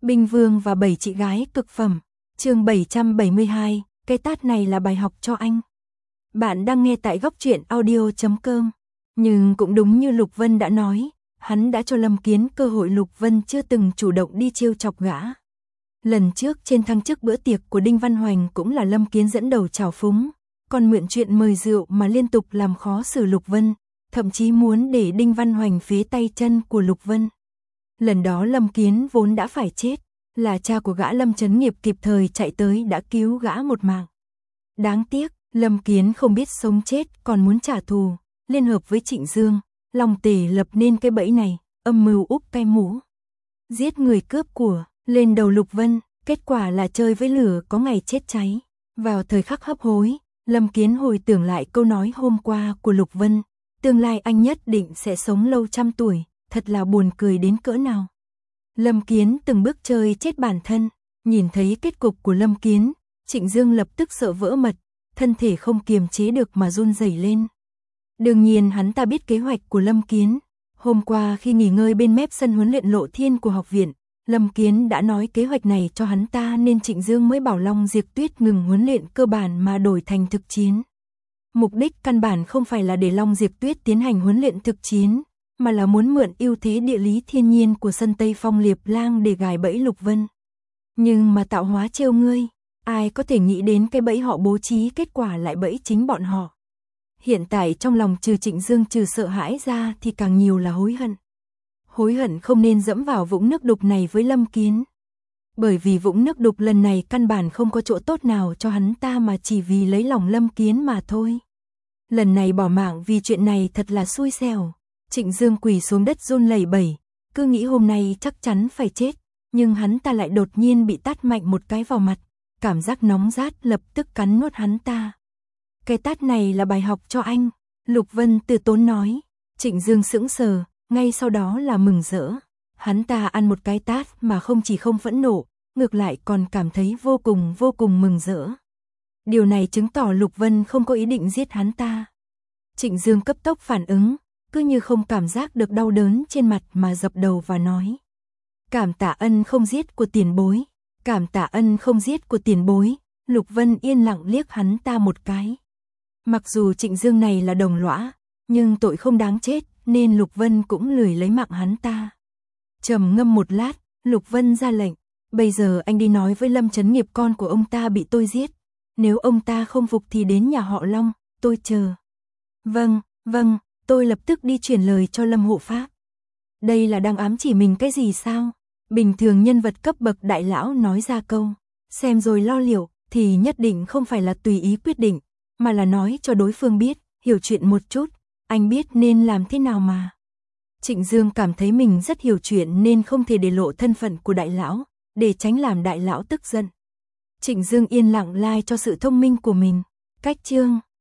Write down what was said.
Binh Vương và 7 chị gái cực phẩm. Chương 772, cái tát này là bài học cho anh. Bạn đang nghe tại Góc Truyện Audio.com. Nhưng cũng đúng như Lục Vân đã nói, hắn đã cho Lâm Kiến cơ hội Lục Vân chưa từng chủ động đi trêu chọc gã. Lần trước trên thăng chức bữa tiệc của Đinh Văn Hoành cũng là Lâm Kiến dẫn đầu trào phúng, còn mượn chuyện mời rượu mà liên tục làm khó xử Lục Vân, thậm chí muốn để Đinh Văn Hoành phế tay chân của Lục Vân. Lần đó Lâm Kiến vốn đã phải chết, là cha của gã Lâm Chấn Nghiệp kịp thời chạy tới đã cứu gã một mạng. Đáng tiếc, Lâm Kiến không biết sống chết còn muốn trả thù, liên hợp với Trịnh Dương, Long Tề lập nên cái bẫy này, âm mưu úp cái mũ. Giết người cướp của, lên đầu Lục Vân, kết quả là chơi với lửa có ngày chết cháy. Vào thời khắc hấp hối, Lâm Kiến hồi tưởng lại câu nói hôm qua của Lục Vân, tương lai anh nhất định sẽ sống lâu trăm tuổi, thật là buồn cười đến cỡ nào. Lâm Kiến từng bước chơi chết bản thân, nhìn thấy kết cục của Lâm Kiến, Trịnh Dương lập tức sợ vỡ mật, thân thể không kiềm chế được mà run rẩy lên. Đương nhiên hắn ta biết kế hoạch của Lâm Kiến. Hôm qua khi nghỉ ngơi bên mép sân huấn luyện Lộ Thiên của học viện, Lâm Kiến đã nói kế hoạch này cho hắn ta nên Trịnh Dương mới bảo Long Diệp Tuyết ngừng huấn luyện cơ bản mà đổi thành thực chiến. Mục đích căn bản không phải là để Long Diệp Tuyết tiến hành huấn luyện thực chiến, mà là muốn mượn ưu thế địa lý thiên nhiên của sân Tây Phong Liệp Lang để gài bẫy Lục Vân. Nhưng mà tạo hóa trêu ngươi, ai có thể nghĩ đến cái bẫy họ bố trí kết quả lại bẫy chính bọn họ. Hiện tại trong lòng trừ Trịnh Dương trừ sợ hãi ra thì càng nhiều là hối hận. Hối hận không nên dẫm vào vũng nước đục này với Lâm Kiến. Bởi vì vũng nước đục lần này căn bản không có chỗ tốt nào cho hắn ta mà chỉ vì lấy lòng Lâm Kiến mà thôi. Lần này bỏ mạng vì chuyện này thật là xui xẻo. Trịnh Dương quỳ xuống đất run lẩy bẩy, cứ nghĩ hôm nay chắc chắn phải chết, nhưng hắn ta lại đột nhiên bị tát mạnh một cái vào mặt, cảm giác nóng rát lập tức cắn nuốt hắn ta. Cái tát này là bài học cho anh, Lục Vân từ tốn nói. Trịnh Dương sững sờ, ngay sau đó là mừng rỡ. Hắn ta ăn một cái tát mà không chỉ không phẫn nộ, ngược lại còn cảm thấy vô cùng mừng rỡ. Điều này chứng tỏ Lục Vân không có ý định giết hắn ta. Trịnh Dương cấp tốc phản ứng, cứ như không cảm giác được đau đớn trên mặt mà dập đầu và nói. Cảm tạ ân không giết của tiền bối, cảm tạ ân không giết của tiền bối. Lục Vân yên lặng liếc hắn ta một cái. Mặc dù Trịnh Dương này là đồng lõa, nhưng tội không đáng chết, nên Lục Vân cũng lười lấy mạng hắn ta. Trầm ngâm một lát, Lục Vân ra lệnh, bây giờ anh đi nói với Lâm Chấn Nghiệp con của ông ta bị tôi giết. Nếu ông ta không phục thì đến nhà họ Long, tôi chờ. Vâng, tôi lập tức đi chuyển lời cho Lâm hộ pháp. Đây là đang ám chỉ mình cái gì sao? Bình thường nhân vật cấp bậc đại lão nói ra câu, xem rồi lo liệu, thì nhất định không phải là tùy ý quyết định, mà là nói cho đối phương biết, hiểu chuyện một chút, anh biết nên làm thế nào mà. Trịnh Dương cảm thấy mình rất hiểu chuyện nên không thể để lộ thân phận của đại lão, để tránh làm đại lão tức giận. Trịnh Dương yên lặng lai cho sự thông minh của mình. Cách chương